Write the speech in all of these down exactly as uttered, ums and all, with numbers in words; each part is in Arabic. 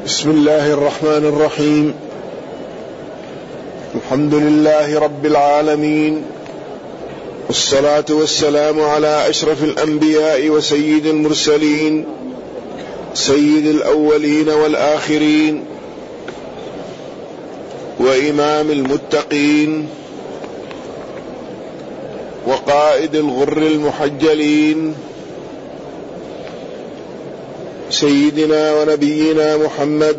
بسم الله الرحمن الرحيم. الحمد لله رب العالمين، والصلاة والسلام على أشرف الأنبياء وسيد المرسلين، سيد الأولين والآخرين، وإمام المتقين، وقائد الغر المحجلين، سيدنا ونبينا محمد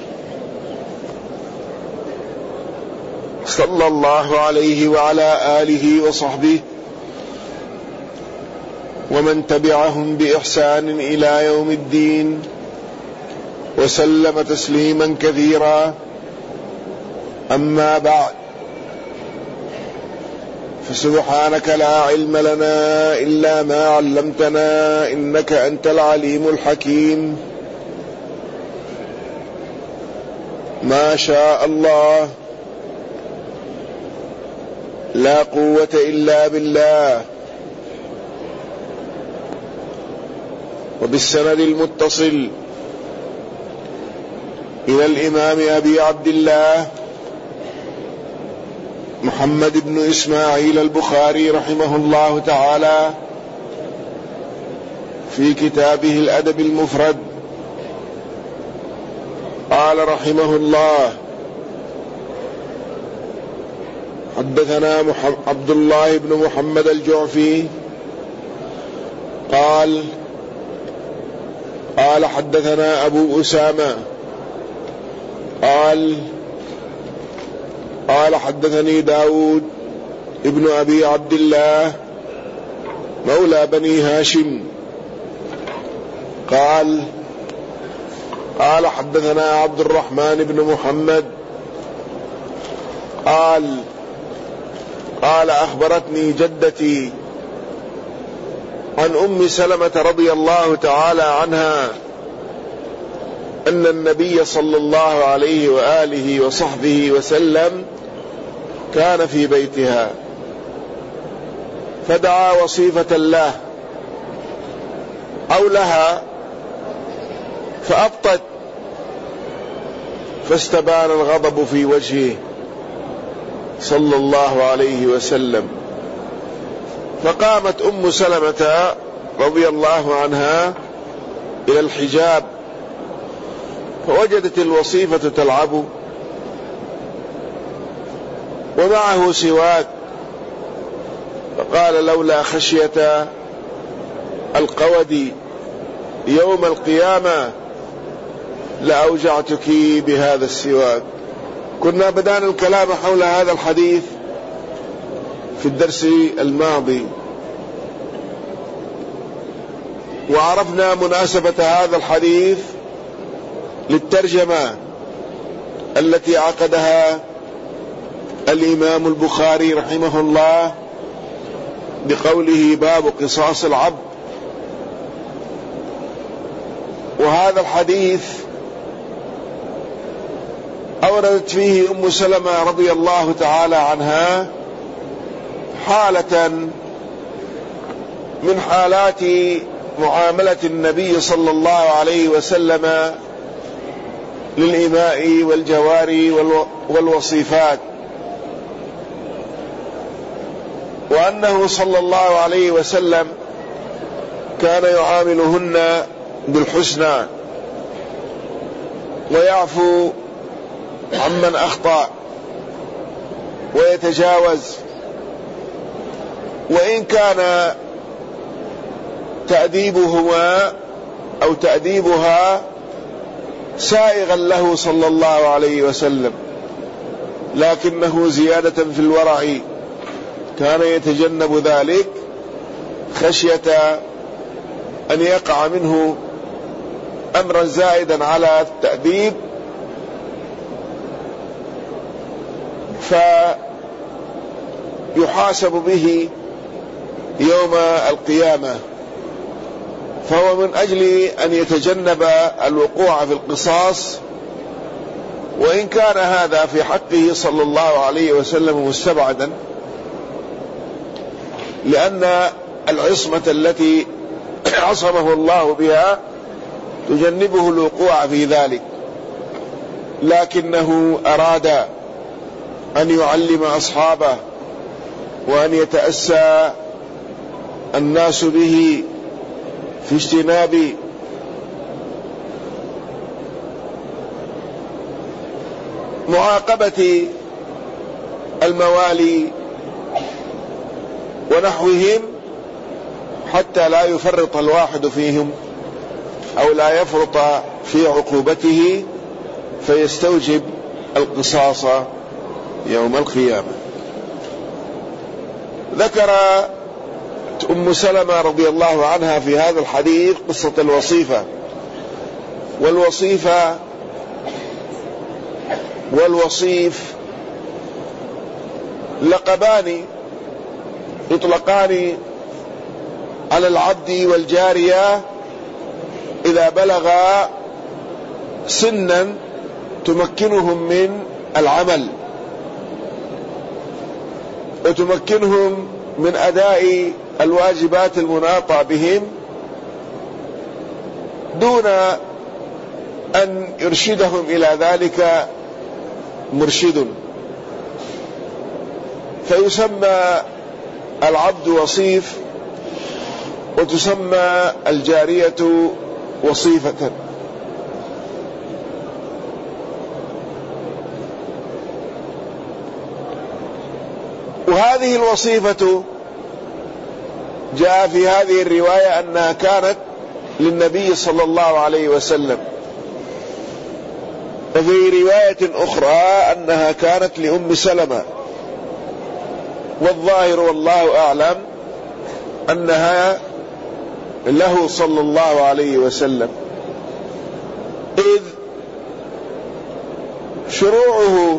صلى الله عليه وعلى آله وصحبه ومن تبعهم بإحسان إلى يوم الدين، وسلم تسليما كثيرا. أما بعد، فسبحانك لا علم لنا إلا ما علمتنا، إنك أنت العليم الحكيم. ما شاء الله، لا قوة إلا بالله. وبالسند المتصل إلى الإمام أبي عبد الله محمد بن إسماعيل البخاري رحمه الله تعالى في كتابه الأدب المفرد، قال رحمه الله: حدثنا عبد الله بن محمد الجعفي قال قال حدثنا أبو أسامة قال قال حدثني داود ابن أبي عبد الله مولى بني هاشم قال قال حدثنا عبد الرحمن بن محمد قال قال أخبرتني جدتي عن أم سلمة رضي الله تعالى عنها أن النبي صلى الله عليه وآله وصحبه وسلم كان في بيتها، فدعا وصيفة له أو لها فأبطت، فاستبان الغضب في وجهه صلى الله عليه وسلم، فقامت أم سلمة رضي الله عنها إلى الحجاب، فوجدت الوصيفة تلعب ومعه سواك، فقال: لولا خشية القود يوم القيامة لأوجعتك بهذا السواك. كنا بدأنا الكلام حول هذا الحديث في الدرس الماضي، وعرفنا مناسبة هذا الحديث للترجمة التي عقدها الإمام البخاري رحمه الله بقوله: باب قصاص العبد. وهذا الحديث أوردت فيه أم سلمة رضي الله تعالى عنها حالة من حالات معاملة النبي صلى الله عليه وسلم للإماء والجواري والوصيفات، وأنه صلى الله عليه وسلم كان يعاملهن بالحسنى ويعفو عمن أخطأ ويتجاوز، وإن كان تأديبهما أو تأديبها سائغا له صلى الله عليه وسلم، لكنه زيادة في الورع كان يتجنب ذلك خشية أن يقع منه أمرا زائدا على التأديب فيحاسب به يوم القيامة. فهو من أجل أن يتجنب الوقوع في القصاص، وإن كان هذا في حقه صلى الله عليه وسلم مستبعدا، لأن العصمة التي عصمه الله بها تجنبه الوقوع في ذلك. لكنه أراد أن يعلم أصحابه وأن يتأسى الناس به في اجتناب معاقبة الموالي ونحوهم، حتى لا يفرط الواحد فيهم أو لا يفرط في عقوبته فيستوجب القصاص يوم القيامة. ذكر أم سلمة رضي الله عنها في هذا الحديث قصة الوصيفة، والوصيفة والوصيف لقبان يطلقان على العبد والجارية إذا بلغا سنا تمكنهم من العمل وتمكنهم من أداء الواجبات المناطة بهم دون أن يرشدهم إلى ذلك مرشد، فيسمى العبد وصيف وتسمى الجارية وصيفة. وهذه الوصيفة جاء في هذه الرواية أنها كانت للنبي صلى الله عليه وسلم، وفي رواية أخرى أنها كانت لأم سلمة، والظاهر والله أعلم أنها له صلى الله عليه وسلم، إذ شروعه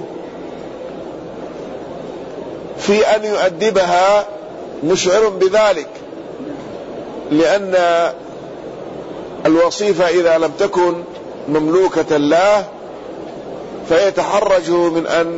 في أن يؤدبها مشعر بذلك، لأن الوصيفة إذا لم تكن مملوكة له فيتحرج من أن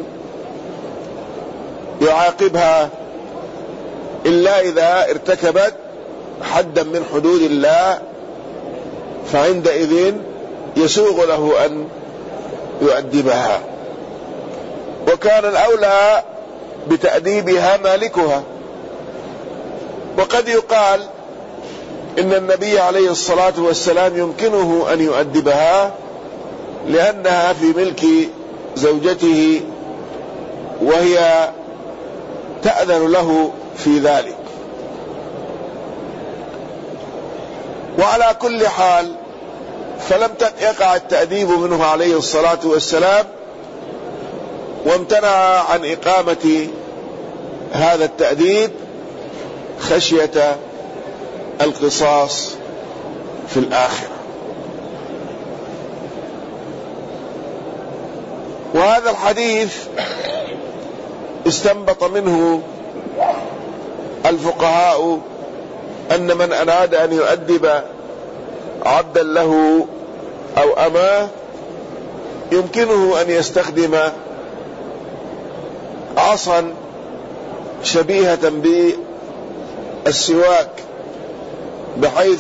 يعاقبها إلا إذا ارتكبت حدا من حدود الله، فعندئذ يسوغ له أن يؤدبها. وكان الأولى بتأديبها مالكها. وقد يقال إن النبي عليه الصلاة والسلام يمكنه أن يؤدبها لأنها في ملك زوجته وهي تأذن له في ذلك. وعلى كل حال فلم يقع التأديب منه عليه الصلاة والسلام، وامتنع عن إقامة هذا التأديب خشية القصاص في الآخرة. وهذا الحديث استنبط منه الفقهاء أن من أراد أن يؤدب عبدا له أو أماه يمكنه أن يستخدم عصا شبيهة بالسواك بحيث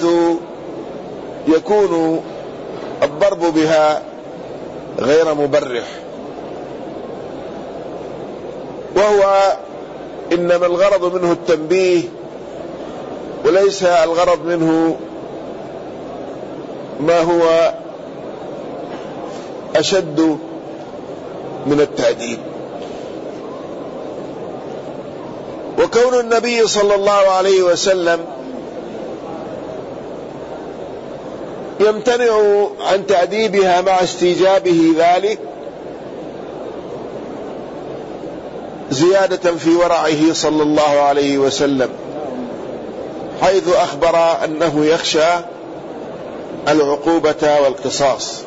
يكون الضرب بها غير مبرح، وهو إنما الغرض منه التنبيه وليس الغرض منه ما هو أشد من التأديب. وكون النبي صلى الله عليه وسلم يمتنع عن تأديبها مع استيجابه ذلك زيادة في ورعه صلى الله عليه وسلم، حيث أخبر أنه يخشى العقوبة والقصاص.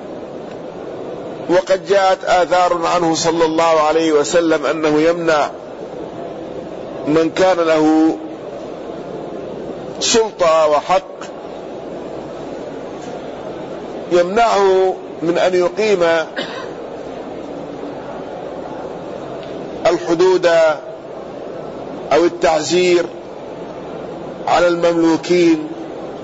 وقد جاءت آثار عنه صلى الله عليه وسلم أنه يمنع من كان له سلطة وحق، يمنعه من أن يقيم الحدود أو التعزير على المملوكين،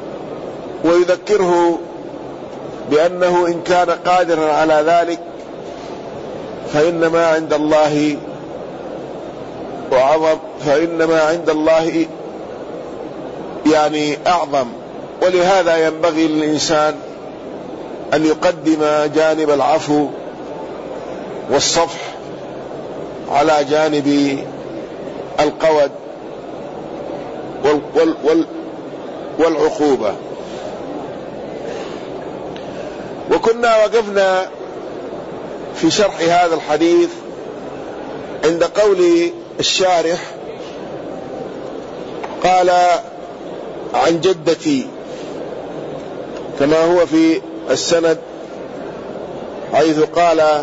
ويذكره بأنه إن كان قادرا على ذلك فإنما عند الله وعظم فإنما عند الله يعني أعظم. ولهذا ينبغي للإنسان أن يقدم جانب العفو والصفح على جانب القود وال وال وال والعقوبة. وكنا وقفنا في شرح هذا الحديث عند قول الشارح قال عن جدتي، كما هو في السند، حيث قال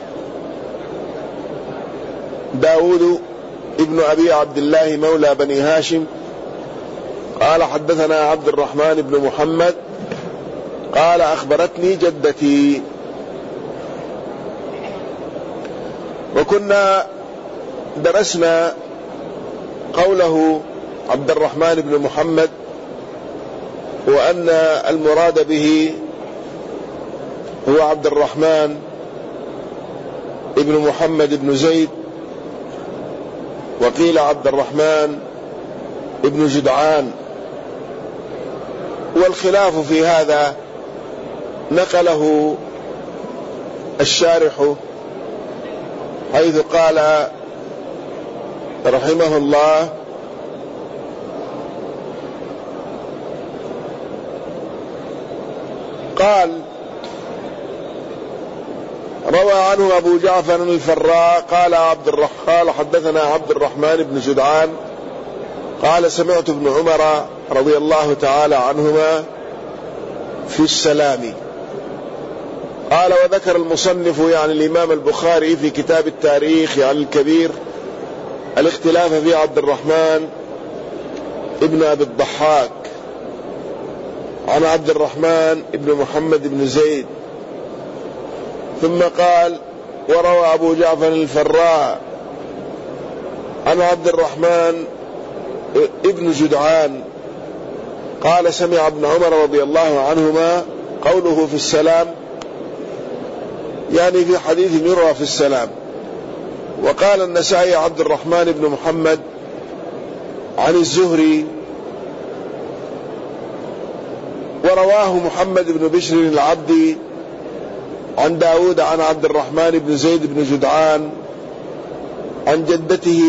داود ابن أبي عبد الله مولى بني هاشم قال حدثنا عبد الرحمن بن محمد قال أخبرتني جدتي. وكنا درسنا قوله عبد الرحمن بن محمد، وأن المراد به هو عبد الرحمن ابن محمد بن زيد، وقيل عبد الرحمن ابن جدعان. والخلاف في هذا نقله الشارح حيث قال رحمه الله قال روى عنه أبو جعفر الفراء قال عبد الرحمن حدثنا عبد الرحمن بن جدعان قال سمعت ابن عمر رضي الله تعالى عنهما في السلام. قال وذكر المصنف يعني الإمام البخاري في كتاب التاريخ يعني الكبير الاختلاف في عبد الرحمن ابن أبي الضحاك عن عبد الرحمن ابن محمد بن زيد، ثم قال وروى أبو جعفر الفراء عن عبد الرحمن ابن جدعان قال سمع ابن عمر رضي الله عنهما قوله في السلام يعني في حديث يروى في السلام. وقال النسائي عبد الرحمن بن محمد عن الزهري، ورواه محمد بن بشر العبدي عن داود عن عبد الرحمن بن زيد بن جدعان عن جدته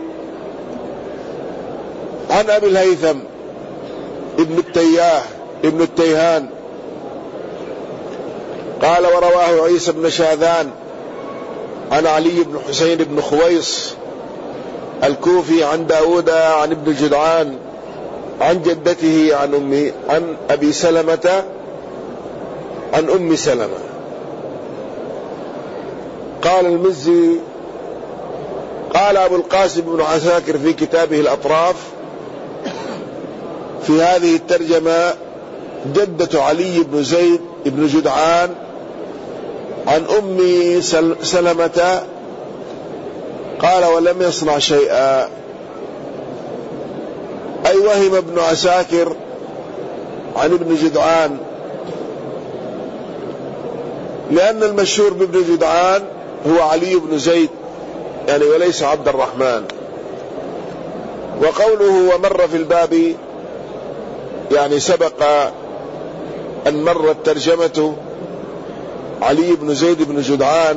عن أبي الهيثم ابن التياه ابن التيهان قال ورواه عيسى بن شاذان عن علي بن حسين بن خويص الكوفي عن داود عن ابن جدعان عن جدته عن أمي عن أبي سلمة عن أم سلمة. قال المزي قال أبو القاسم بن عساكر في كتابه الأطراف في هذه الترجمة جدة علي بن زيد بن جدعان عن أم سلمة قال ولم يصنع شيئا، أي وهم ابن عساكر عن ابن جدعان، لأن المشهور بابن جدعان هو علي بن زيد يعني وليس عبد الرحمن. وقوله ومر في الباب يعني سبق أن مرت ترجمته علي بن زيد بن جدعان،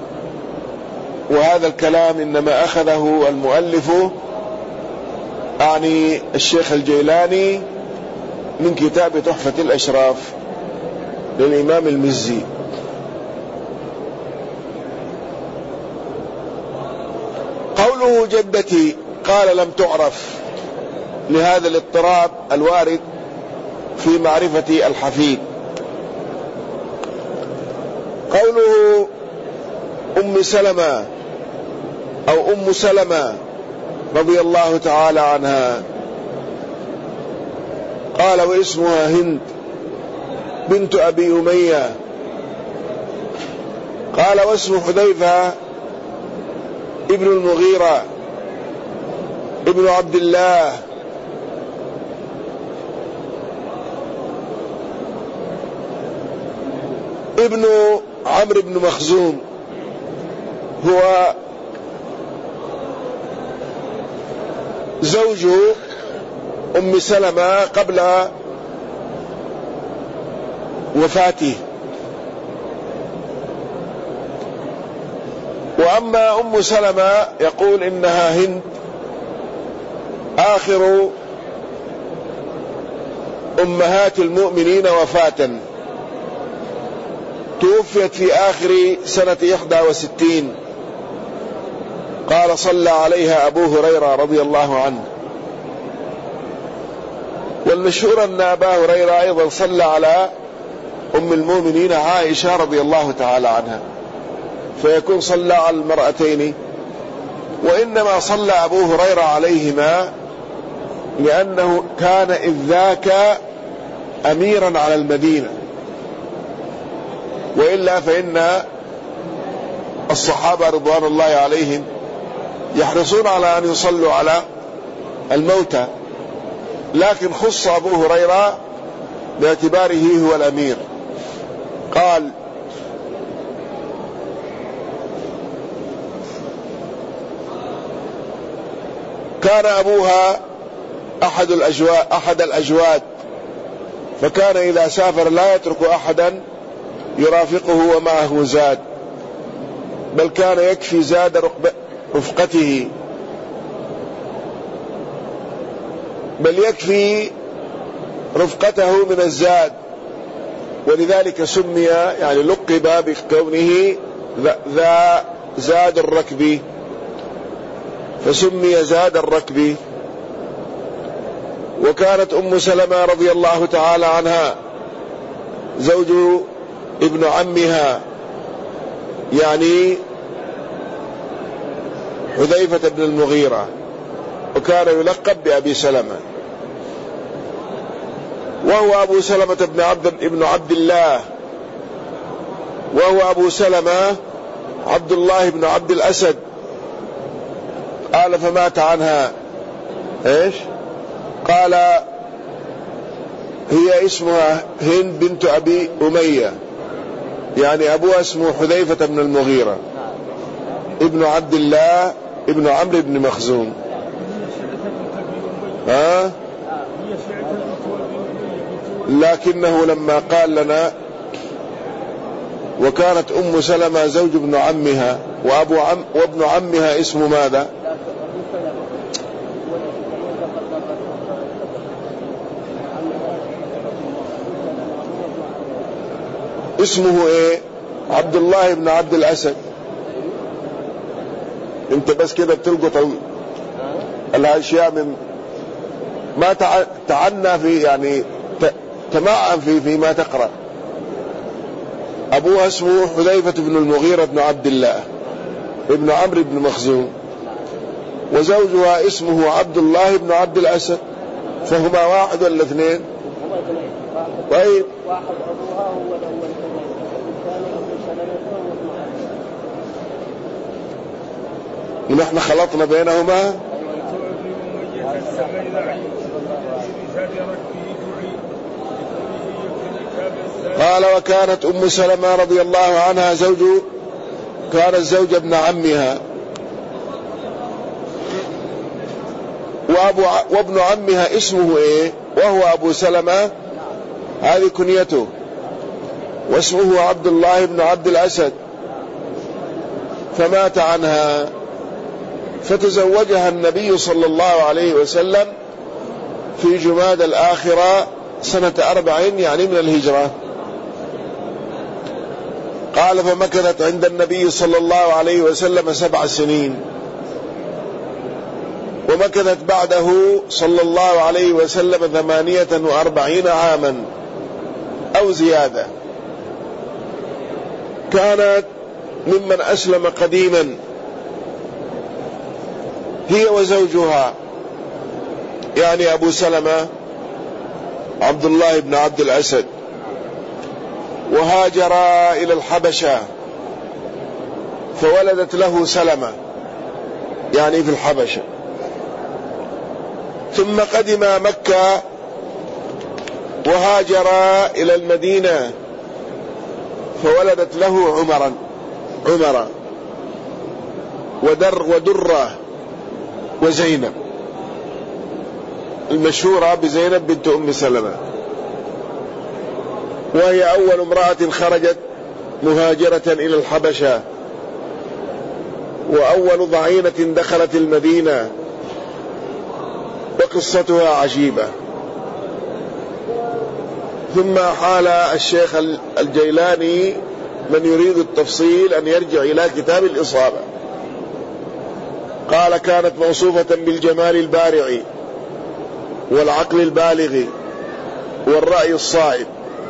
وهذا الكلام إنما أخذه المؤلف يعني الشيخ الجيلاني من كتاب تحفة الأشراف للإمام المزي. قوله جدتي قال لم تعرف لهذا الاضطراب الوارد في معرفة الحفيد. قوله أم سلمة أو أم سلمة رضي الله تعالى عنها قال واسمها هند بنت أبي أمية. قال واسم حذيفة ابن المغيرة ابن عبد الله ابن عمرو بن مخزوم هو زوج أم سلمة قبل وفاته. وأما أم سلمة يقول إنها هند آخر أمهات المؤمنين وفاة، توفيت في آخر سنة إحدى وستين. قال صلى عليها أبو هريرة رضي الله عنه. والمشهور أن أبا هريرة أيضا صلى على أم المؤمنين عائشة رضي الله تعالى عنها، فيكون صلى على المرأتين. وإنما صلى أبو هريرة عليهما لأنه كان إذ ذاك أميرا على المدينة، وإلا فإن الصحابة رضوان الله عليهم يحرصون على أن يصلوا على الموتى، لكن خص أبو هريرة باعتباره هو الأمير. قال: كان أبوها أحد الأجواد, أحد الأجواد فكان إذا سافر لا يترك أحدا يرافقه ومعه زاد، بل كان يكفي زاد رفقته، بل يكفي رفقته من الزاد، ولذلك سمي يعني لقب بكونه ذا زاد الركب، فسمي زاد الركب. وكانت أم سلمة رضي الله تعالى عنها زوج ابن عمها يعني حذيفة بن المغيرة، وكان يلقب بأبي سلمة، وهو أبو سلمة بن عبد ابن عبد الله، وهو أبو سلمة عبد الله بن عبد الأسد. قال: فمات عنها إيش؟ قال: هي اسمها هند بنت أبي أمية، يعني أبوها اسمه حذيفة بن المغيرة ابن عبد الله ابن عمرو بن مخزوم. ها؟ لكنه لما قال لنا وكانت أم سلمة زوج ابن عمها وأبو عم وابن عمها اسمه ماذا؟ اسمه ايه؟ عبد الله بن عبد الأسد. انت بس كده بتلقط الاشياء من ما تعنى في يعني تمعن في فيما تقرأ. ابوها اسمه حذيفة بن المغيرة بن عبد الله ابن عمرو بن مخزوم، وزوجها اسمه عبد الله بن عبد الأسد، فهما واحد ولا اثنين؟ طيب، واحد أبوها هو الأول، الثاني أبو سلمة وابن ونحن خلطنا بينهما. قال: وكانت أم سلمة رضي الله عنها زوج كانت زوج ابن عمها، وأبو وابن عمها اسمه ايه؟ وهو أبو سلمة، هذه كنيته، واسمه عبد الله بن عبد الأسد. فمات عنها، فتزوجها النبي صلى الله عليه وسلم في جماد الآخرة سنة أربع يعني من الهجرة. قال: فمكثت عند النبي صلى الله عليه وسلم سبع سنين، ومكثت بعده صلى الله عليه وسلم ثمانية وأربعين عاما أو زيادة. كانت ممن أسلم قديما هي وزوجها يعني أبو سلمة عبد الله بن عبد الأسد، وهاجرا إلى الحبشة فولدت له سلمة يعني في الحبشة، ثم قدم مكة وهاجرا إلى المدينة فولدت له عمرا عمرا ودر ودرة وزينب، المشهورة بزينب بنت أم سلمة، وهي أول امرأة خرجت مهاجرة إلى الحبشة، وأول ضعينة دخلت المدينة، وقصتها عجيبة. ثم حال الشيخ الجيلاني من يريد التفصيل أن يرجع إلى كتاب الإصابة. قال: كانت موصوفة بالجمال البارع والعقل البالغ والرأي الصائب،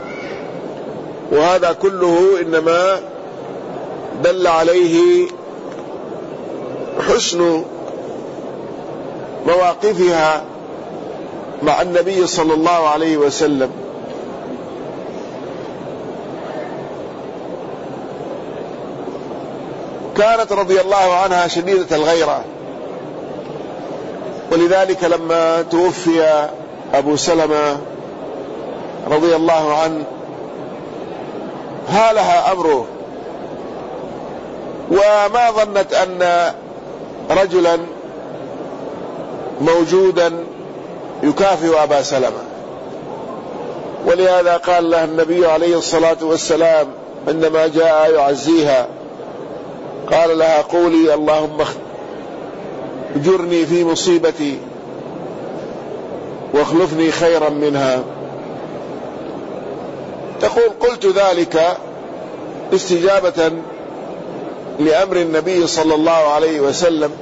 وهذا كله إنما دل عليه حسن مواقفها مع النبي صلى الله عليه وسلم. كانت رضي الله عنها شديدة الغيرة، ولذلك لما توفي أبو سلمة رضي الله عنه هالها أمره، وما ظنت أن رجلا موجودا يكافئ أبا سلمة. ولهذا قال لها النبي عليه الصلاة والسلام عندما جاء يعزيها، قال لها: قولي اللهم اجرني في مصيبتي واخلفني خيرا منها. تقول: قلت ذلك استجابة لأمر النبي صلى الله عليه وسلم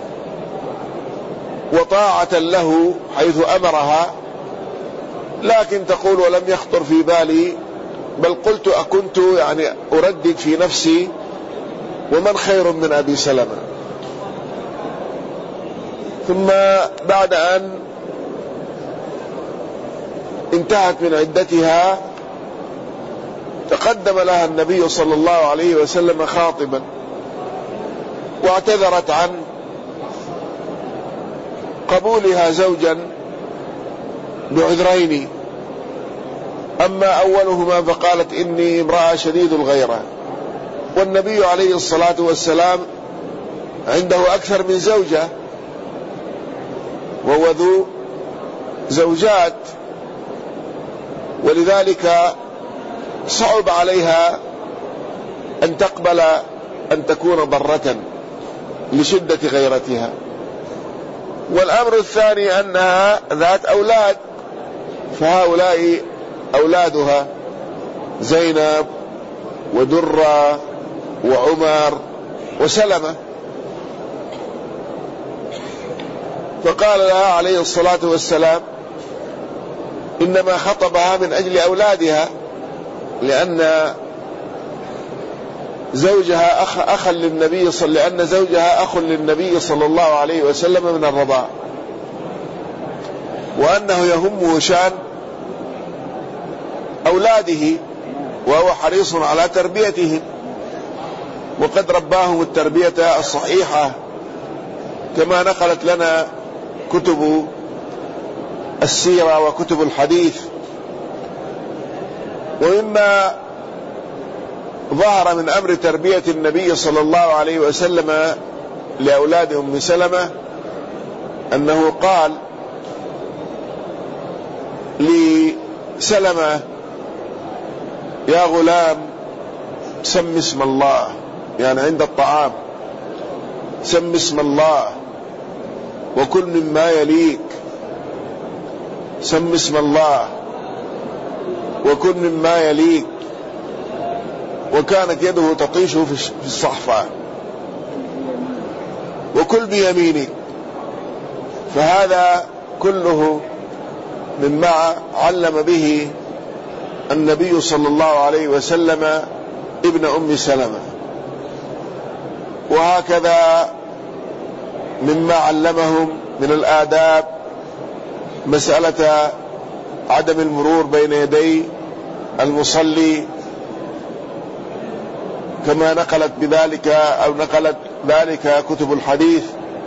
وطاعة له حيث أمرها، لكن تقول: ولم يخطر في بالي، بل قلت أكنت يعني أردد في نفسي ومن خير من أبي سلمة. ثم بعد أن انتهت من عدتها تقدم لها النبي صلى الله عليه وسلم خاطبا، واعتذرت عن قبولها زوجا بعذرين. أما أولهما فقالت: إني امرأة شديد الغيرة، والنبي عليه الصلاة والسلام عنده أكثر من زوجة وهو ذو زوجات، ولذلك صعب عليها أن تقبل أن تكون ضرة لشدة غيرتها. والأمر الثاني أنها ذات أولاد، فهؤلاء أولادها زينب ودرة وعمر وسلمة. فقال لها عليه الصلاة والسلام إنما خطبها من أجل أولادها، لأن زوجها أخ أخا للنبي صلى لأن زوجها أخ للنبي صلى الله عليه وسلم من الرضاع، وأنه يهمه شأن أولاده وهو حريص على تربيتهم، وقد رباهم التربية الصحيحة كما نقلت لنا كتب السيرة وكتب الحديث. ومما ظهر من أمر تربية النبي صلى الله عليه وسلم لأولاد أم سلمة أنه قال لسلمة: يا غلام سم اسم الله، يعني عند الطعام سم اسم الله وكل مما يليك، سم اسم الله وكل مما يليك. وكانت يده تطيش في الصحفة: وكل بيمينك. فهذا كله مما علم به النبي صلى الله عليه وسلم ابن أم سلمة. وهكذا مما علمهم من الآداب مسألة عدم المرور بين يدي المصلي، كما نقلت بذلك أو نقلت ذلك كتب الحديث،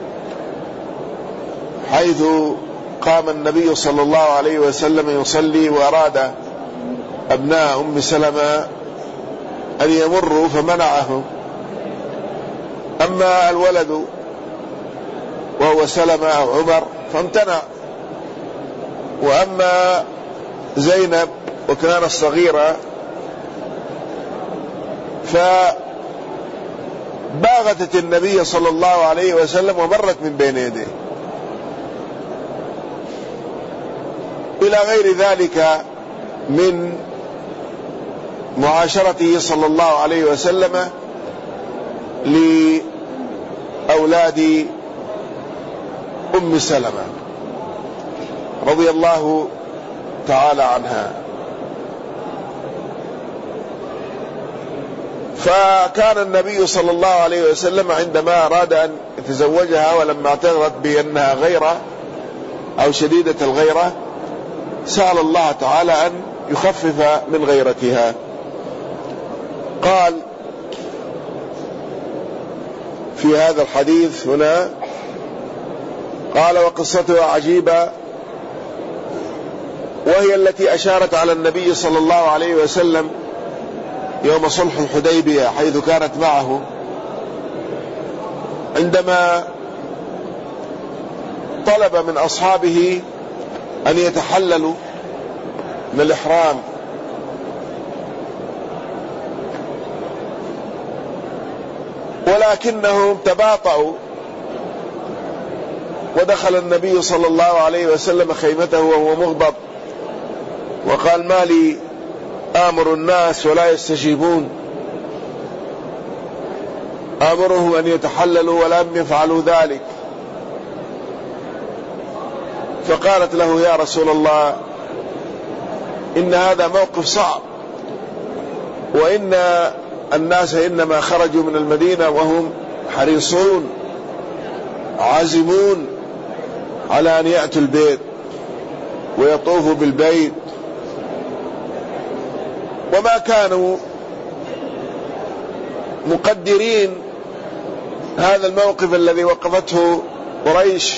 حيث قام النبي صلى الله عليه وسلم يصلي وأراد أبناء أم سلمة أن يمروا فمنعهم، أما الولد وهو سلمة أو عمر فامتنع، وأما زينب وكانت صغيرة فباغتت النبي صلى الله عليه وسلم ومرت من بين يديه، إلى غير ذلك من معاشرته صلى الله عليه وسلم لأولاد أم سلمة رضي الله تعالى عنها. فكان النبي صلى الله عليه وسلم عندما أراد أن يتزوجها ولما اعتذرت بأنها غيرة أو شديدة الغيرة سأل الله تعالى أن يخفف من غيرتها. قال في هذا الحديث هنا، قال وقصتها عجيبة، وهي التي أشارت على النبي صلى الله عليه وسلم يوم صلح الحديبية حيث كانت معه عندما طلب من أصحابه أن يتحللوا من الإحرام، ولكنهم تباطؤوا، ودخل النبي صلى الله عليه وسلم خيمته وهو مغضب وقال ما لي آمر الناس ولا يستجيبون، آمرهم أن يتحللوا ولم يفعلوا ذلك. فقالت له يا رسول الله إن هذا موقف صعب، وإن الناس إنما خرجوا من المدينة وهم حريصون عازمون على أن يأتوا البيت ويطوفوا بالبيت، وما كانوا مقدرين هذا الموقف الذي وقفته قريش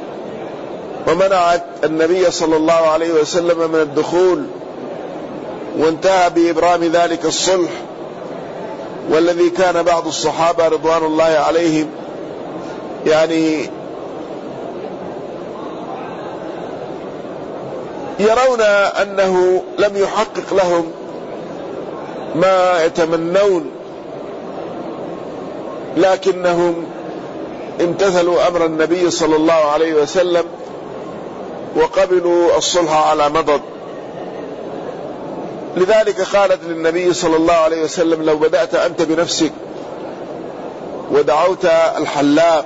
ومنعت النبي صلى الله عليه وسلم من الدخول، وانتهى بإبرام ذلك الصلح، والذي كان بعض الصحابة رضوان الله عليهم يعني يرون أنه لم يحقق لهم ما يتمنون، لكنهم امتثلوا أمر النبي صلى الله عليه وسلم وقبلوا الصلح على مضض. لذلك قالت للنبي صلى الله عليه وسلم لو بدأت أنت بنفسك ودعوت الحلاق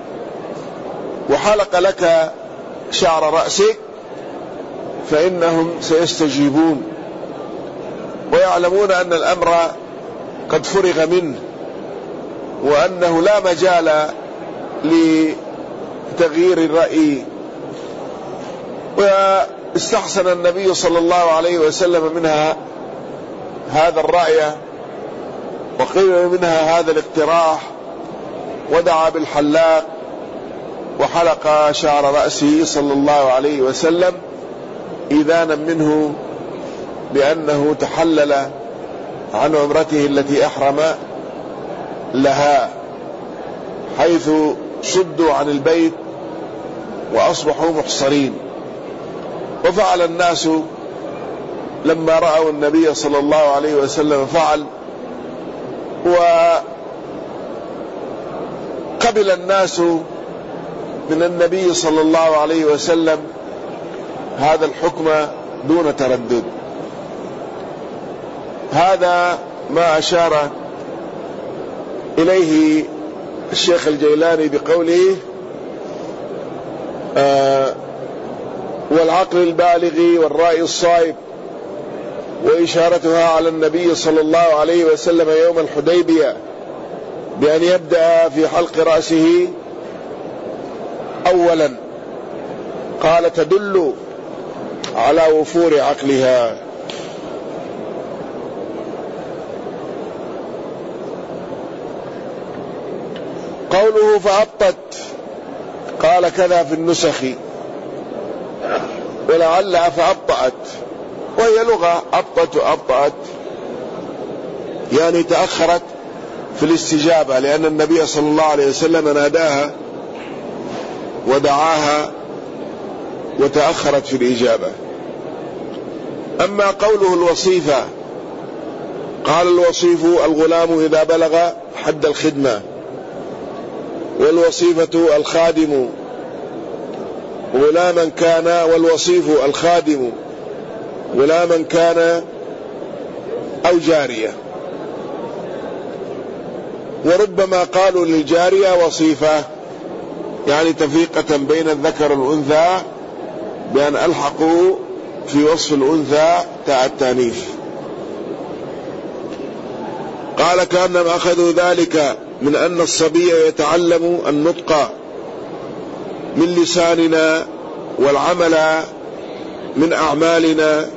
وحلق لك شعر رأسك فإنهم سيستجيبون ويعلمون أن الأمر قد فرغ منه، وأنه لا مجال لتغيير الرأي. واستحسن النبي صلى الله عليه وسلم منها هذا الرأي وقبل منها هذا الاقتراح، ودعا بالحلاق وحلق شعر رأسه صلى الله عليه وسلم إذانا منه بأنه تحلل عن عمرته التي أحرم لها، حيث صدوا عن البيت وأصبحوا محصرين. وفعل الناس لما رأوا النبي صلى الله عليه وسلم فعل، وقبل الناس من النبي صلى الله عليه وسلم هذا الحكم دون تردد. هذا ما أشار إليه الشيخ الجيلاني بقوله آه والعقل البالغ والرأي الصائب، وإشارتها على النبي صلى الله عليه وسلم يوم الحديبية بأن يبدأ في حلق رأسه أولا. قال تدل على وفور عقلها. قوله فأبطت، قال كذا في النسخ، ولعلها فأبطأت، وهي لغة أبطت وأبطأت يعني تأخرت في الاستجابة، لأن النبي صلى الله عليه وسلم ناداها ودعاها وتأخرت في الإجابة. أما قوله الوصيفة، قال الوصيف الغلام إذا بلغ حد الخدمة، والوصيفة الخادم غلاما كان، والوصيف الخادم غلاما كان أو جارية. وربما قالوا للجارية وصيفة، يعني تفرقة بين الذكر والأنثى، بأن ألحقوا في وصف الأنثى تاء التانيث. قال كأنهم أخذوا ذلك من أن الصبي يتعلم النطق من لساننا والعمل من أعمالنا،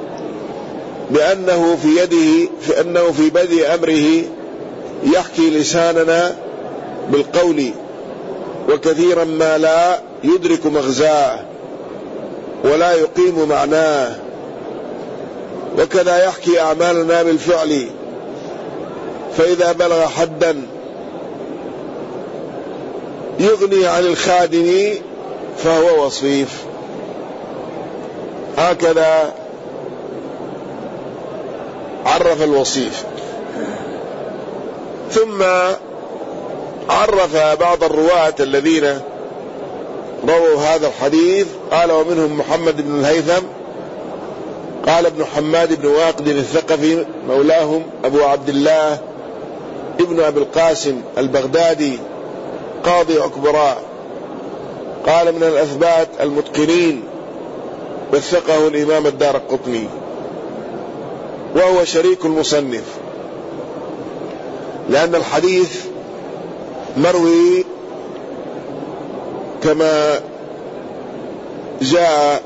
بأنه في يده، في أنه في بدء أمره يحكي لساننا بالقول، وكثيرا ما لا يدرك مغزاه ولا يقيم معناه، وكذا يحكي أعمالنا بالفعل، فإذا بلغ حدا يغني عن الخادم فهو وصيف. هكذا عرف الوصيف. ثم عرف بعض الرواة الذين رووا هذا الحديث، قال ومنهم محمد بن الهيثم، قال ابن حماد بن واقد الثقفي مولاهم أبو عبد الله ابن أبي القاسم البغدادي قاضي عكبراء، قال من الأثبات المتقنين، وثقه الإمام الدارقطني، وهو شريك المصنف، لأن الحديث مروي كما جاء،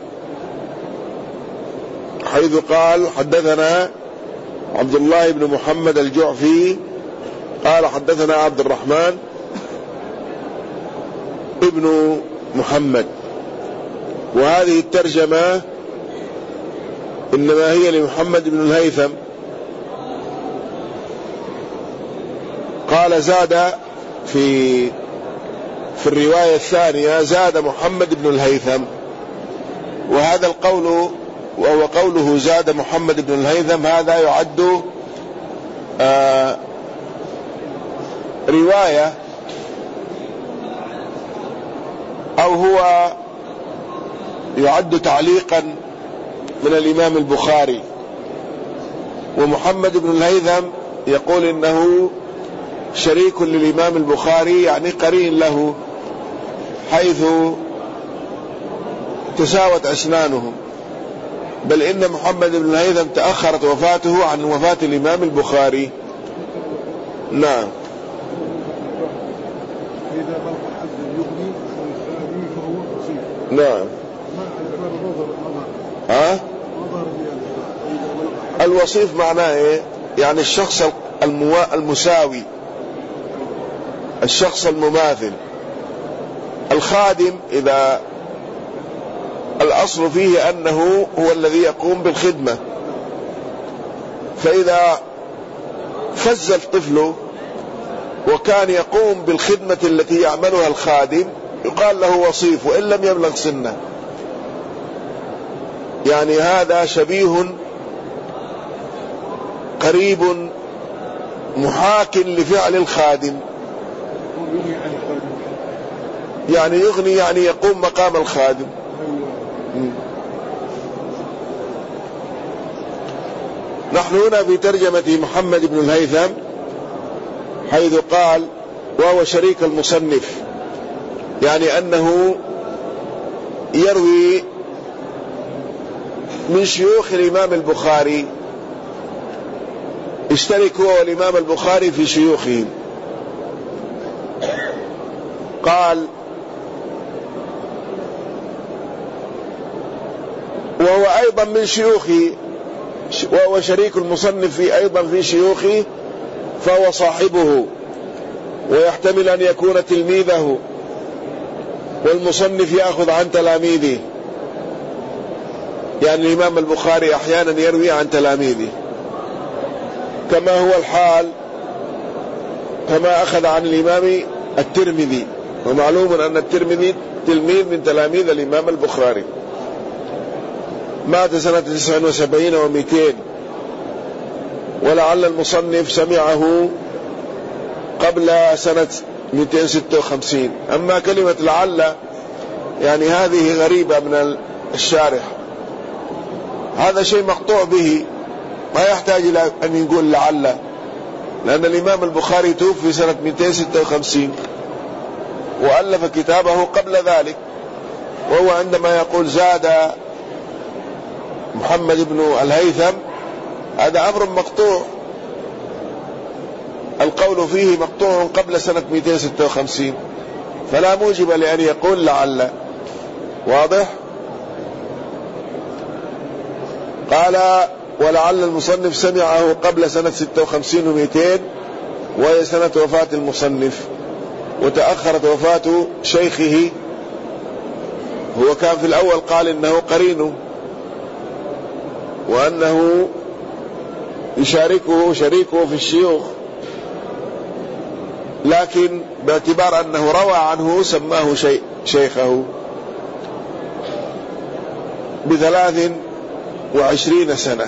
حيث قال حدثنا عبد الله بن محمد الجعفي قال حدثنا عبد الرحمن ابن محمد. وهذه الترجمة إنما هي لمحمد بن الهيثم. قال زاد في في الرواية الثانية زاد محمد بن الهيثم، وهذا القول وهو قوله زاد محمد بن الهيثم، هذا يعد آه رواية، أو هو يعد تعليقا من الإمام البخاري. ومحمد بن الهيثم يقول إنه شريك للإمام البخاري، يعني قرين له، حيث تساوت أسنانهم، بل إن محمد بن الهيثم تأخرت وفاته عن وفاة الإمام البخاري. نعم. نعم. ها؟ الوصيف معناه إيه؟ يعني الشخص الموا... المساوي، الشخص المماثل. الخادم إذا الأصل فيه أنه هو الذي يقوم بالخدمة، فإذا فز الطفل وكان يقوم بالخدمة التي يعملها الخادم يقال له وصيف، وإن لم يبلغ سنه. يعني هذا شبيه قريب محاك لفعل الخادم، يعني يغني، يعني يقوم مقام الخادم. نحن هنا في ترجمة محمد بن الهيثم، حيث قال وهو شريك المصنف، يعني أنه يروي من شيوخ الإمام البخاري، اشترك هو والإمام البخاري في شيوخهم. قال وهو أيضا من شيوخي، وهو شريك المصنف في أيضا في شيوخه، فهو صاحبه، ويحتمل أن يكون تلميذه، والمصنف يأخذ عن تلاميذه، يعني الإمام البخاري أحيانا يروي عن تلاميذه، كما هو الحال كما أخذ عن الإمام الترمذي، ومعلوم أن الترمذي تلميذ من تلاميذ الإمام البخاري، مات سنة تسع وسبعين ومئتين، ولعل المصنف سمعه قبل سنة مئتين وستة وخمسين. أما كلمة لعل يعني هذه غريبة من الشارح، هذا شيء مقطوع به، ما يحتاج إلى أن يقول لعل، لأن الإمام البخاري توفي سنة مئتين وستة وخمسين وألف كتابه قبل ذلك، وهو عندما يقول زاد محمد بن الهيثم هذا أمر مقطوع، القول فيه مقطوع قبل سنة مئتين وستة وخمسين، فلا موجب لأن يقول لعل. واضح؟ قال ولعل المصنف سمعه قبل سنة ستة وخمسين ومئتين، وهي سنة وفاة المصنف، وتأخرت وفاة شيخه. هو كان في الأول قال إنه قرينه وأنه يشاركه شريكه في الشيوخ، لكن باعتبار أنه روى عنه سماه شي شيخه بثلاث وعشرين سنة.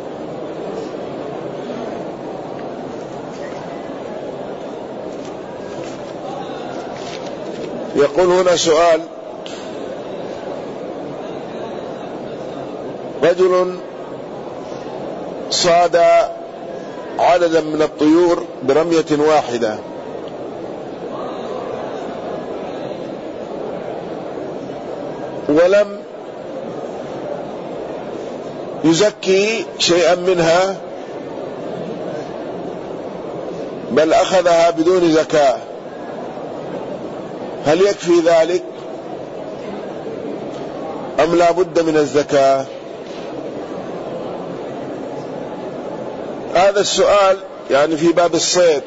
يقول هنا سؤال: رجل صاد عددا من الطيور برمية واحدة، ولم يزكي شيئا منها، بل أخذها بدون زكاة، هل يكفي ذلك أم لا بد من الزكاة؟ هذا السؤال يعني في باب الصيد.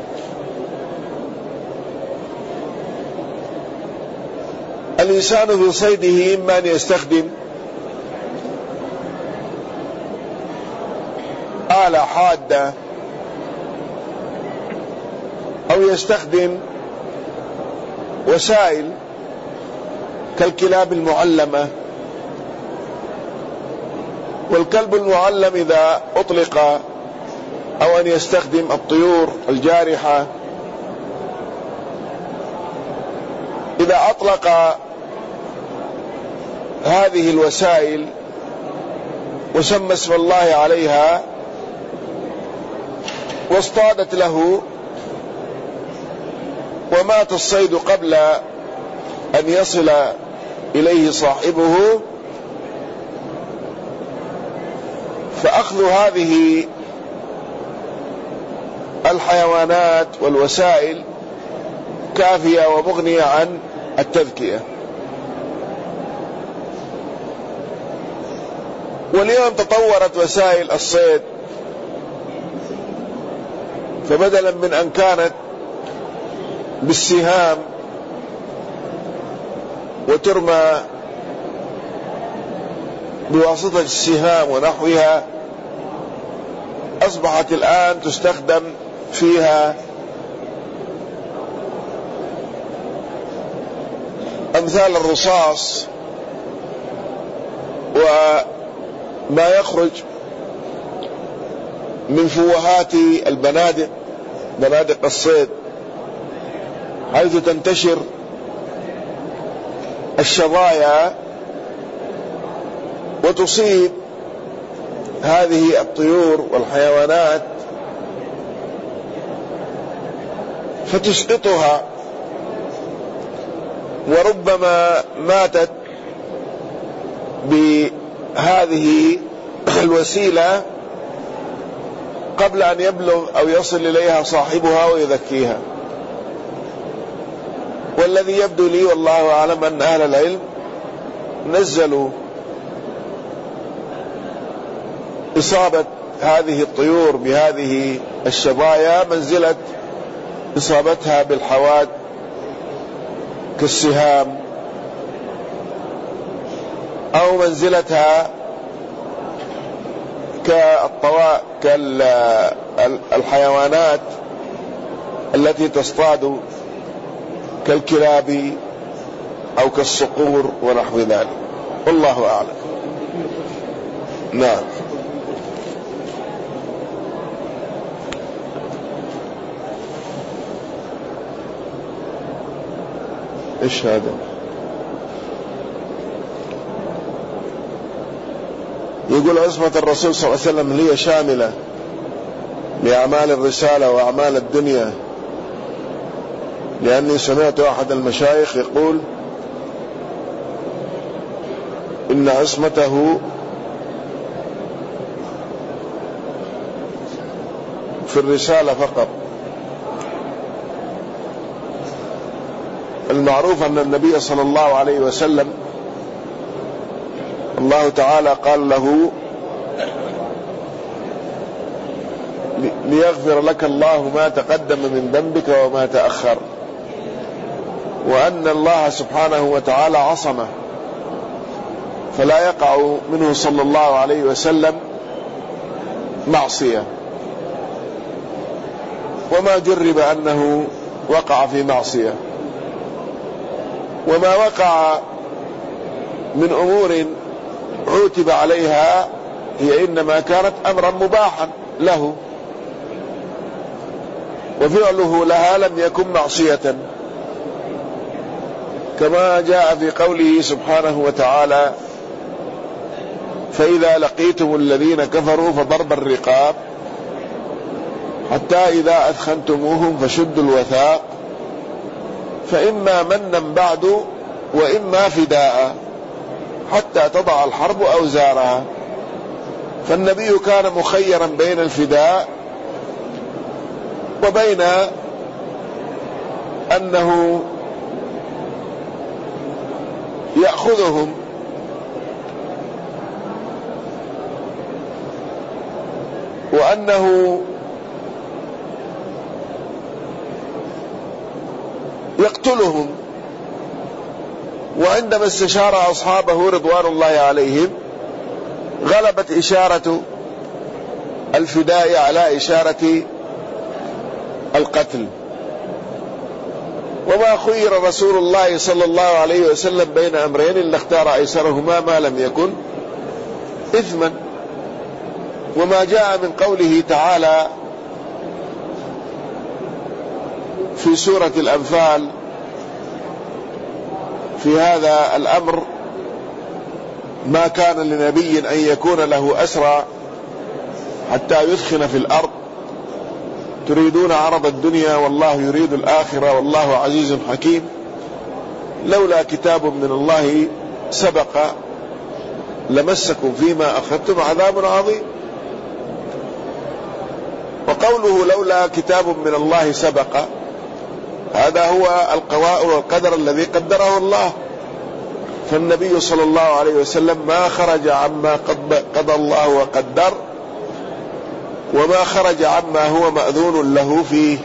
الإنسان في صيده إما أن يستخدم آلة حادة أو يستخدم وسائل كالكلاب المعلمة، والكلب المعلم إذا أطلق، أو أن يستخدم الطيور الجارحة إذا أطلق هذه الوسائل وسمى اسم الله عليها واصطادت له ومات الصيد قبل أن يصل إليه صاحبه، فأخذ هذه الحيوانات والوسائل كافية ومغنية عن التذكية. واليوم تطورت وسائل الصيد، فبدلا من أن كانت بالسهام وترمى بواسطة السهام ونحوها، أصبحت الآن تستخدم فيها أمثال الرصاص وما يخرج من فوهات البنادق، بنادق الصيد، حيث تنتشر الشظايا وتصيب هذه الطيور والحيوانات فتسقطها، وربما ماتت بهذه الوسيلة قبل أن يبلغ أو يصل إليها صاحبها ويذكيها. والذي يبدو لي والله أعلم أن أهل العلم نزلوا إصابة هذه الطيور بهذه الشظايا منزلة إصابتها بالحواد كالسهام، أو منزلتها كالطواء كالحيوانات التي تصطاد كالكلاب أو كالصقور ونحو ذلك، والله أعلم. نعم. إيش هذا؟ يقول عصمة الرسول صلى الله عليه وسلم هي شاملة لأعمال الرسالة وأعمال الدنيا، لأني سمعت أحد المشايخ يقول إن عصمته في الرسالة فقط. المعروف أن النبي صلى الله عليه وسلم الله تعالى قال له ليغفر لك الله ما تقدم من ذنبك وما تأخر، وأن الله سبحانه وتعالى عصمه فلا يقع منه صلى الله عليه وسلم معصية، وما جرب أنه وقع في معصية، وما وقع من أمور عوتب عليها هي إنما كانت أمرا مباحا له، وفعله لها لم يكن معصية، كما جاء في قوله سبحانه وتعالى فإذا لقيتم الذين كفروا فضرب الرقاب حتى إذا أثخنتموهم فشدوا الوثاق فإما منا بعد وإما فداء حتى تضع الحرب أوزارها. فالنبي كان مخيرا بين الفداء وبين أنه يأخذهم وأنه يقتلهم. وعندما استشار أصحابه رضوان الله عليهم غلبت إشارة الفداء على إشارة القتل، وما خير رسول الله صلى الله عليه وسلم بين أمرين إلا اختار أيسرهما ما لم يكن إثما. وما جاء من قوله تعالى في سورة الأنفال في هذا الأمر ما كان لنبي أن يكون له أسرى حتى يثخن في الأرض تريدون عرض الدنيا والله يريد الآخرة والله عزيز حكيم لولا كتاب من الله سبق لمسكم فيما أخذتم عذاب عظيم. وقوله لولا كتاب من الله سبق هذا هو القضاء والقدر الذي قدره الله، فالنبي صلى الله عليه وسلم ما خرج عما قضى الله وقدر وما خرج عما هو مأذون له فيه.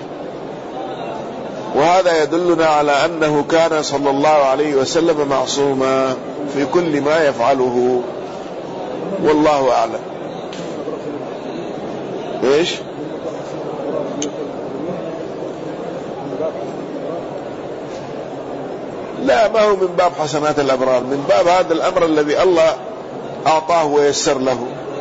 وهذا يدلنا على أنه كان صلى الله عليه وسلم معصوما في كل ما يفعله، والله أعلم. إيش؟ لا، ما هو من باب حسنات الأبرار، من باب هذا الأمر الذي الله أعطاه ويسر له،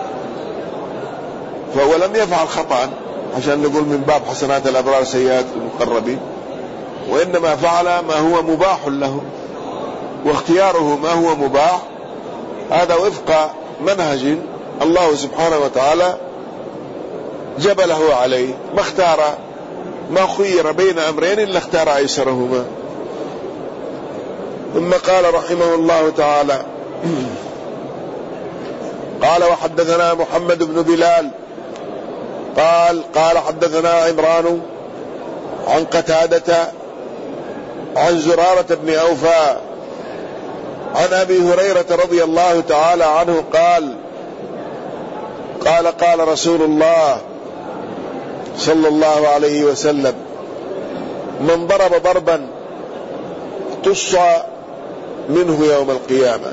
فهو لم يفعل خطأ عشان نقول من باب حسنات الأبرار سيئات المقربين، وإنما فعل ما هو مباح له، واختياره ما هو مباح هذا وفق منهج الله سبحانه وتعالى جبله عليه، ما اختار ما خير بين أمرين إلا اختار أيسرهما. ثم قال رحمه الله تعالى قال وحدثنا محمد بن بلال قال قال حدثنا عمران عن قتادة عن زرارة بن أوفى عن أبي هريرة رضي الله تعالى عنه قال قال قال رسول الله صلى الله عليه وسلم من ضرب ضربا اقتص منه يوم القيامة.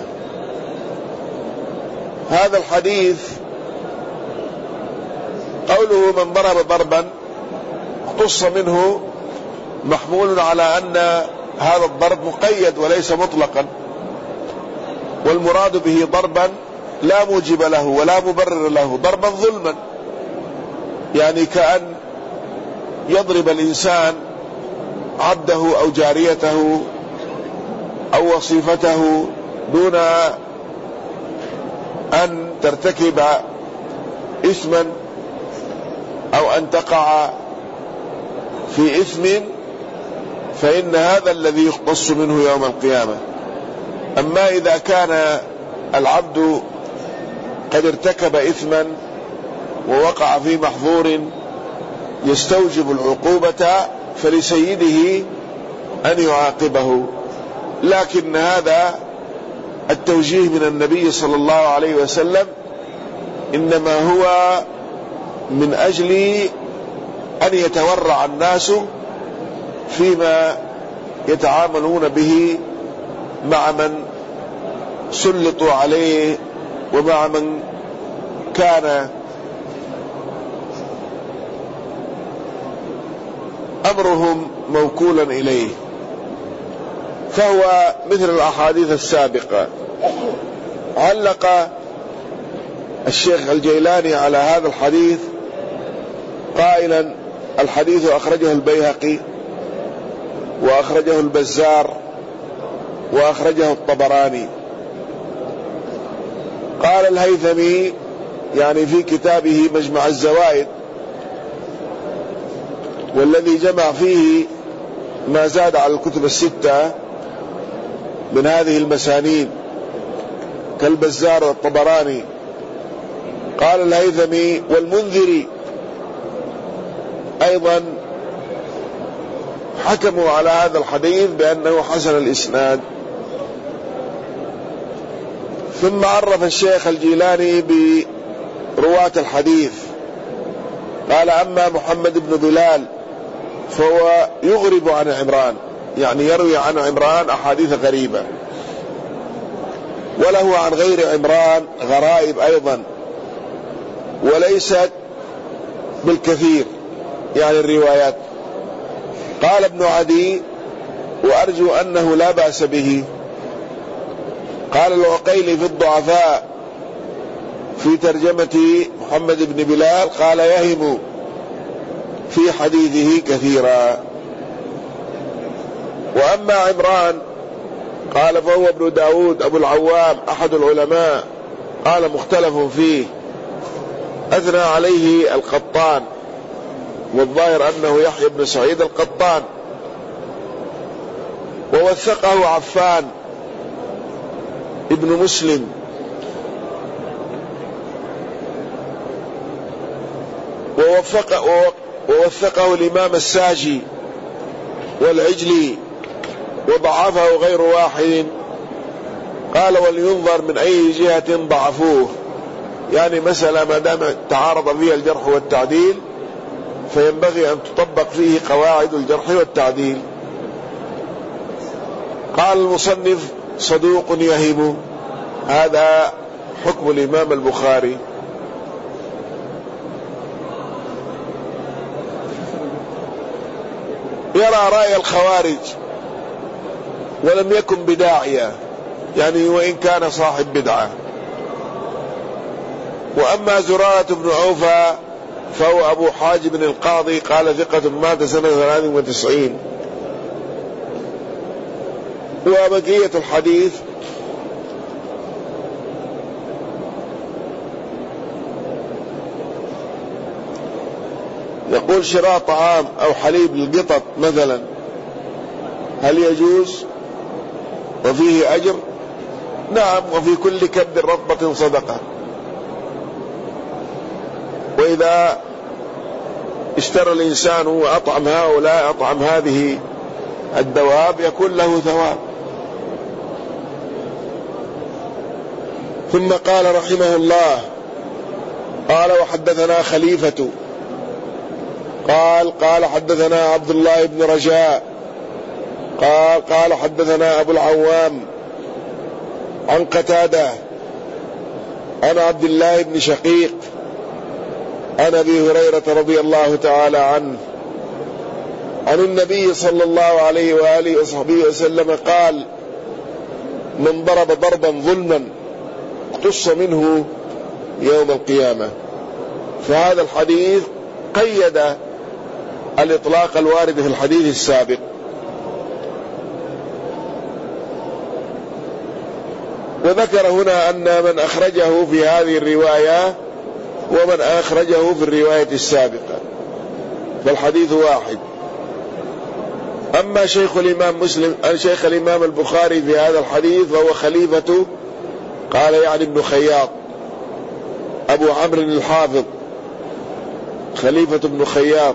هذا الحديث قوله من ضرب ضربا اقتص منه محمول على أن هذا الضرب مقيد وليس مطلقا، والمراد به ضربا لا موجب له ولا مبرر له، ضربا ظلما، يعني كأن يضرب الإنسان عبده أو جاريته أو وصيفته دون أن ترتكب إثما أو أن تقع في إثم، فإن هذا الذي يختص منه يوم القيامة. أما إذا كان العبد قد ارتكب إثما ووقع في محظور يستوجب العقوبة فلسيده أن يعاقبه، لكن هذا التوجيه من النبي صلى الله عليه وسلم إنما هو من أجل أن يتورع الناس فيما يتعاملون به مع من سلطوا عليه ومع من كان أمرهم موكولا إليه. فهو مثل الأحاديث السابقة. علق الشيخ الجيلاني على هذا الحديث قائلا: الحديث أخرجه البيهقي وأخرجه البزار وأخرجه الطبراني. قال الهيثمي يعني في كتابه مجمع الزوائد، والذي جمع فيه ما زاد على الكتب الستة من هذه المسانيد كالبزار والطبراني. قال الهيثمي والمنذري أيضا حكموا على هذا الحديث بأنه حسن الإسناد. ثم عرف الشيخ الجيلاني برواة الحديث، قال: أما محمد بن بلال فهو يغرب عن عمران، يعني يروي عن عمران أحاديث غريبة، وله عن غير عمران غرائب أيضا وليست بالكثير يعني الروايات. قال ابن عدي: وأرجو أنه لا بأس به. قال العقيلي في الضعفاء في ترجمة محمد بن بلال، قال: يهم في حديثه كثيرا. وأما عمران قال فهو ابن داود أبو العوام أحد العلماء، قال: مختلف فيه، أثنى عليه القطان، والظاهر أنه يحيى بن سعيد القطان، ووثقه عفان ابن مسلم، ووفق ووثقه الإمام الساجي والعجلي، وضعفه غير واحد. قال: ولينظر من أي جهة ضعفوه، يعني مسألة ما دام تعارض فيها الجرح والتعديل فينبغي أن تطبق فيه قواعد الجرح والتعديل. قال المصنف: صدوق يهم، هذا حكم الإمام البخاري. يرى رأي الخوارج ولم يكن بداعية، يعني وإن كان صاحب بدعة. وأما زرارة بن عوفة فهو أبو حاجب القاضي، قال: ثقة مات سنة ثلاث وتسعين. وبقية الحديث يقول: شراء طعام أو حليب للقطط مثلا هل يجوز وفيه أجر؟ نعم، وفي كل كبد رطبة صدقة. وإذا اشترى الإنسان وأطعم هؤلاء أطعم هذه الدواب يكون له ثواب. ثم قال رحمه الله: قال: وحدثنا خليفة قال قال حدثنا عبد الله بن رجاء قال قال حدثنا أبو العوام عن قتادة عن عبد الله بن شقيق عن أبي هريرة رضي الله تعالى عنه عن النبي صلى الله عليه وآله وصحبه وسلم قال: من ضرب ضربا ظلما اقتص منه يوم القيامة. فهذا الحديث قيد الإطلاق الوارد في الحديث السابق. وذكر هنا أن من أخرجه في هذه الرواية ومن أخرجه في الرواية السابقة، فالحديث واحد. أما شيخ الإمام مسلم شيخ الإمام البخاري في هذا الحديث فهو خليفة، قال يعني ابن خياط أبو عمرو الحافظ، خليفة ابن خياط.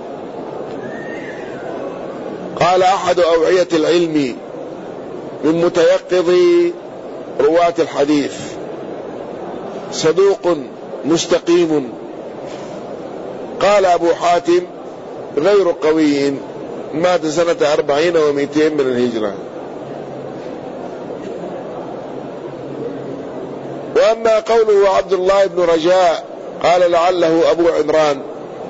قال: أحد أوعية العلم من متيقظ رواة الحديث، صدوق مستقيم. قال أبو حاتم: غير قوي، مات سنة أربعين ومئتين من الهجرة. وأما قوله عبد الله بن رجاء قال لعله أبو عمران،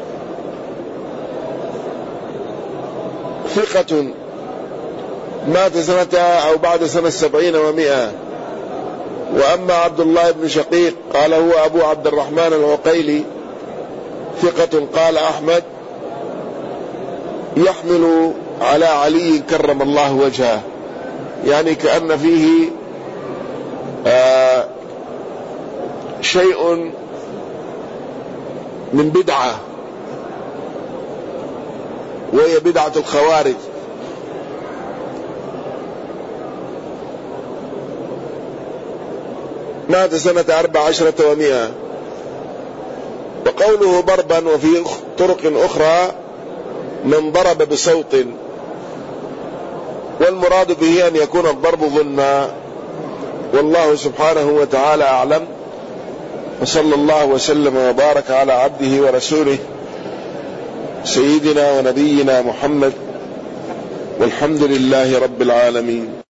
ثقة، مات سنة أو بعد سنة سبعين ومئة. وأما عبد الله بن شقيق قال هو أبو عبد الرحمن العقيلي، ثقة. قال أحمد: يحمل على علي كرم الله وجهه، يعني كأن فيه آه شيء من بدعة، وهي بدعة الخوارج. مات سنة أربع عشرة ومئة. وقوله ضربا وفي طرق أخرى من ضرب بصوت، والمراد به أن يكون الضرب ظلما، والله سبحانه وتعالى أعلم. وصلى الله وسلم وبارك على عبده ورسوله سيدنا ونبينا محمد، والحمد لله رب العالمين.